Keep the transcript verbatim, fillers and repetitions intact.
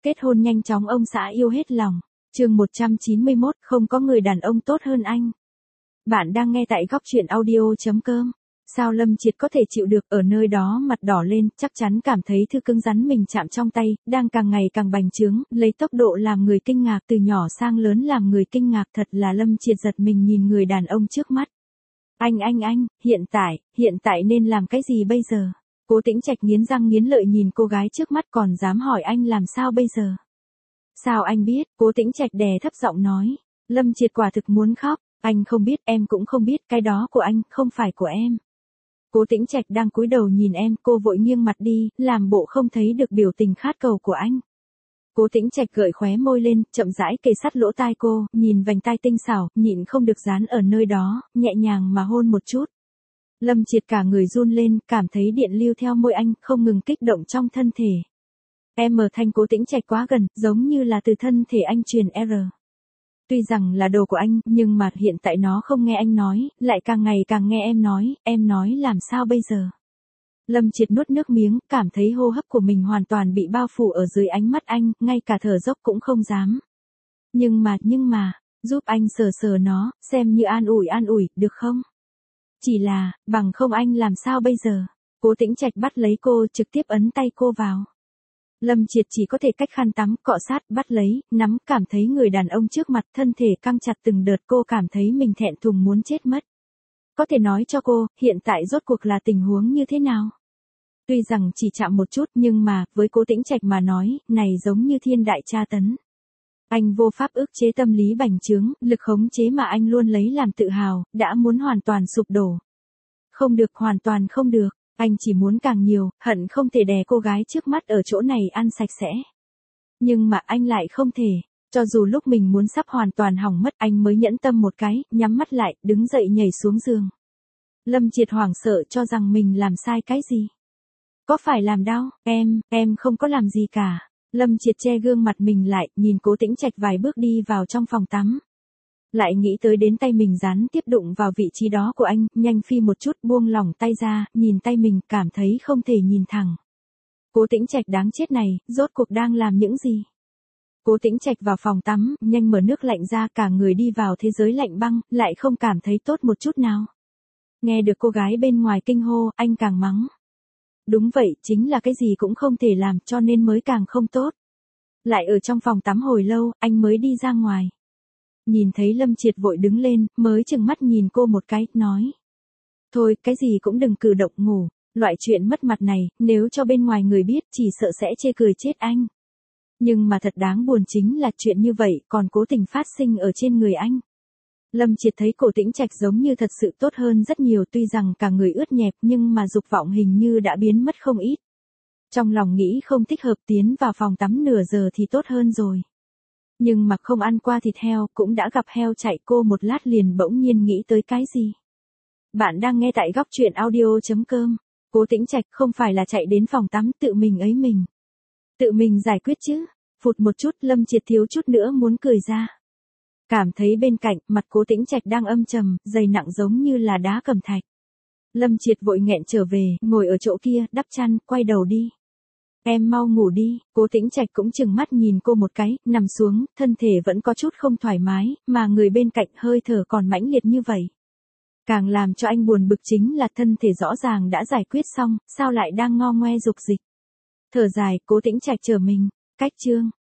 Kết hôn nhanh chóng ông xã yêu hết lòng. Chương một trăm chín mươi mốt, không có người đàn ông tốt hơn anh. Bạn đang nghe tại góc truyện audio chấm com. Sao Lâm Triệt có thể chịu được, ở nơi đó mặt đỏ lên, chắc chắn cảm thấy thứ cứng rắn mình chạm trong tay, đang càng ngày càng bành trướng, lấy tốc độ làm người kinh ngạc, từ nhỏ sang lớn làm người kinh ngạc. Thật là Lâm Triệt giật mình nhìn người đàn ông trước mắt. Anh anh anh, hiện tại, hiện tại nên làm cái gì bây giờ? Cố Tĩnh Trạch nghiến răng nghiến lợi nhìn cô gái trước mắt, còn dám hỏi anh làm sao bây giờ? Sao anh biết? Cố Tĩnh Trạch đè thấp giọng nói. Lâm Triệt quả thực muốn khóc. Anh không biết, em cũng không biết, cái đó của anh, không phải của em. Cố Tĩnh Trạch đang cúi đầu nhìn em, cô vội nghiêng mặt đi, làm bộ không thấy được biểu tình khát cầu của anh. Cố Tĩnh Trạch gợi khóe môi lên, chậm rãi kề sát lỗ tai cô, nhìn vành tai tinh xảo, nhịn không được dán ở nơi đó, nhẹ nhàng mà hôn một chút. Lâm Triệt cả người run lên, cảm thấy điện lưu theo môi anh, không ngừng kích động trong thân thể. Em ở thanh Cố Tĩnh Trạch quá gần, giống như là từ thân thể anh truyền R. Tuy rằng là đồ của anh, nhưng mà hiện tại nó không nghe anh nói, lại càng ngày càng nghe em nói, em nói làm sao bây giờ? Lâm Triệt nuốt nước miếng, cảm thấy hô hấp của mình hoàn toàn bị bao phủ ở dưới ánh mắt anh, ngay cả thở dốc cũng không dám. Nhưng mà, nhưng mà, giúp anh sờ sờ nó, xem như an ủi an ủi, được không? Chỉ là, bằng không anh làm sao bây giờ? Cố Tĩnh Trạch bắt lấy cô, trực tiếp ấn tay cô vào. Lâm Triệt chỉ có thể cách khăn tắm, cọ sát, bắt lấy, nắm, cảm thấy người đàn ông trước mặt, thân thể căng chặt từng đợt, cô cảm thấy mình thẹn thùng muốn chết mất. Có thể nói cho cô, hiện tại rốt cuộc là tình huống như thế nào? Tuy rằng chỉ chạm một chút, nhưng mà, với Cố Tĩnh Trạch mà nói, này giống như thiên đại tra tấn. Anh vô pháp ức chế tâm lý bành trướng, lực khống chế mà anh luôn lấy làm tự hào, đã muốn hoàn toàn sụp đổ. Không được, hoàn toàn không được. Anh chỉ muốn càng nhiều, hận không thể đè cô gái trước mắt ở chỗ này ăn sạch sẽ. Nhưng mà anh lại không thể, cho dù lúc mình muốn sắp hoàn toàn hỏng mất anh mới nhẫn tâm một cái, nhắm mắt lại, đứng dậy nhảy xuống giường. Lâm Triệt hoảng sợ cho rằng mình làm sai cái gì. Có phải làm đau? Em, em không có làm gì cả. Lâm Triệt che gương mặt mình lại, nhìn Cố Tĩnh Trạch vài bước đi vào trong phòng tắm. Lại nghĩ tới đến tay mình dán tiếp đụng vào vị trí đó của anh, nhanh phi một chút buông lỏng tay ra, nhìn tay mình, cảm thấy không thể nhìn thẳng. Cố Tĩnh Trạch đáng chết này, rốt cuộc đang làm những gì? Cố Tĩnh Trạch vào phòng tắm, nhanh mở nước lạnh ra, cả người đi vào thế giới lạnh băng, lại không cảm thấy tốt một chút nào. Nghe được cô gái bên ngoài kinh hô, anh càng mắng. Đúng vậy, chính là cái gì cũng không thể làm, cho nên mới càng không tốt. Lại ở trong phòng tắm hồi lâu, anh mới đi ra ngoài. Nhìn thấy Lâm Triệt vội đứng lên, mới chừng mắt nhìn cô một cái, nói. Thôi, cái gì cũng đừng cử động, ngủ. Loại chuyện mất mặt này, nếu cho bên ngoài người biết, chỉ sợ sẽ chê cười chết anh. Nhưng mà thật đáng buồn chính là chuyện như vậy, còn cố tình phát sinh ở trên người anh. Lâm Triệt thấy Cố Tĩnh Trạch giống như thật sự tốt hơn rất nhiều, tuy rằng cả người ướt nhẹp nhưng mà dục vọng hình như đã biến mất không ít. Trong lòng nghĩ không thích hợp, tiến vào phòng tắm nửa giờ thì tốt hơn rồi. Nhưng mà không ăn qua thịt heo, cũng đã gặp heo chạy, cô một lát liền bỗng nhiên nghĩ tới cái gì. Bạn đang nghe tại góc truyện audio chấm com. Cố Tĩnh Trạch không phải là chạy đến phòng tắm tự mình ấy mình. Tự mình giải quyết chứ. Phụt một chút, Lâm Triệt thiếu chút nữa muốn cười ra. Cảm thấy bên cạnh, mặt Cố Tĩnh Trạch đang âm trầm, dày nặng giống như là đá cẩm thạch. Lâm Triệt vội nghẹn trở về, ngồi ở chỗ kia, đắp chăn, quay đầu đi. Em mau ngủ đi. Cố Tĩnh Trạch cũng chừng mắt nhìn cô một cái, nằm xuống, thân thể vẫn có chút không thoải mái, mà người bên cạnh hơi thở còn mãnh liệt như vậy. Càng làm cho anh buồn bực chính là thân thể rõ ràng đã giải quyết xong, sao lại đang ngo ngoe dục dịch. Thở dài, Cố Tĩnh Trạch trở mình. Cách chương.